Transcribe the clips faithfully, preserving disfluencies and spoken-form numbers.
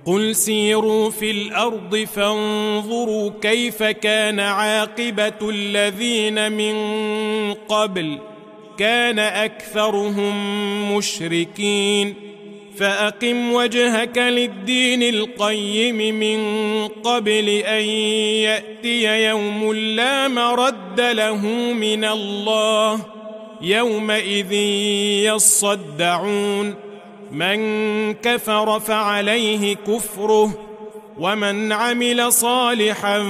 قل سيروا في الأرض فانظروا كيف كان عاقبة الذين من قبل كان أكثرهم مشركين فأقم وجهك للدين القيم من قبل أن يأتي يوم لا مرد له من الله يومئذ يصدعون من كفر فعليه كفره ومن عمل صالحا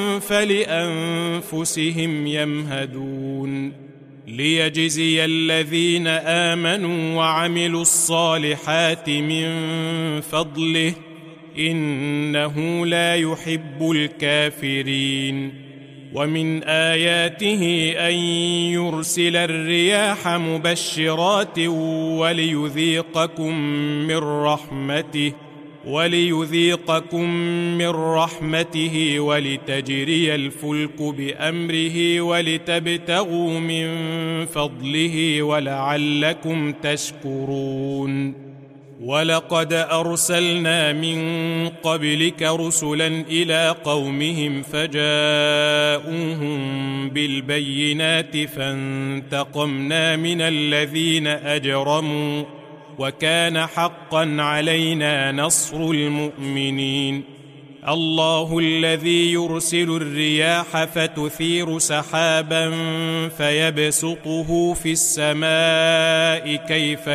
فلأنفسهم يمهدون ليجزي الذين آمنوا وعملوا الصالحات من فضله إنه لا يحب الكافرين ومن آياته أن يرسل الرياح مبشرات وليذيقكم من رحمته وليذيقكم من رحمته ولتجري الفلك بأمره ولتبتغوا من فضله ولعلكم تشكرون ولقد أرسلنا من قبلك رسلا إلى قومهم فجاءوهم بالبينات فانتقمنا من الذين أجرموا وكان حقا علينا نصر المؤمنين الله الذي يرسل الرياح فتثير سحابا فيبسطه في السماء كيف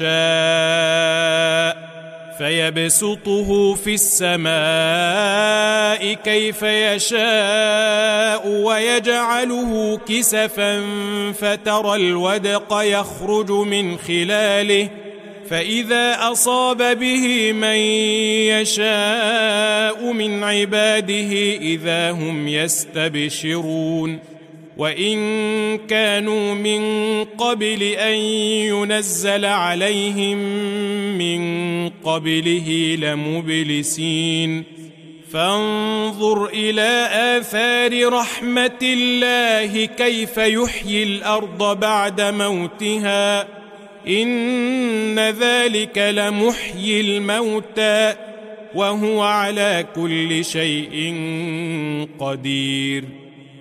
يشاء فيبسطه في السماء كيف يشاء ويجعله كسفا فترى الودق يخرج من خلاله فإذا أصاب به من يشاء من عباده إذا هم يستبشرون وإن كانوا من قبل أن ينزل عليهم من قبله لمبلسين فانظر إلى آثار رحمة الله كيف يحيي الأرض بعد موتها إن ذلك لمحيي الموتى وهو على كل شيء قدير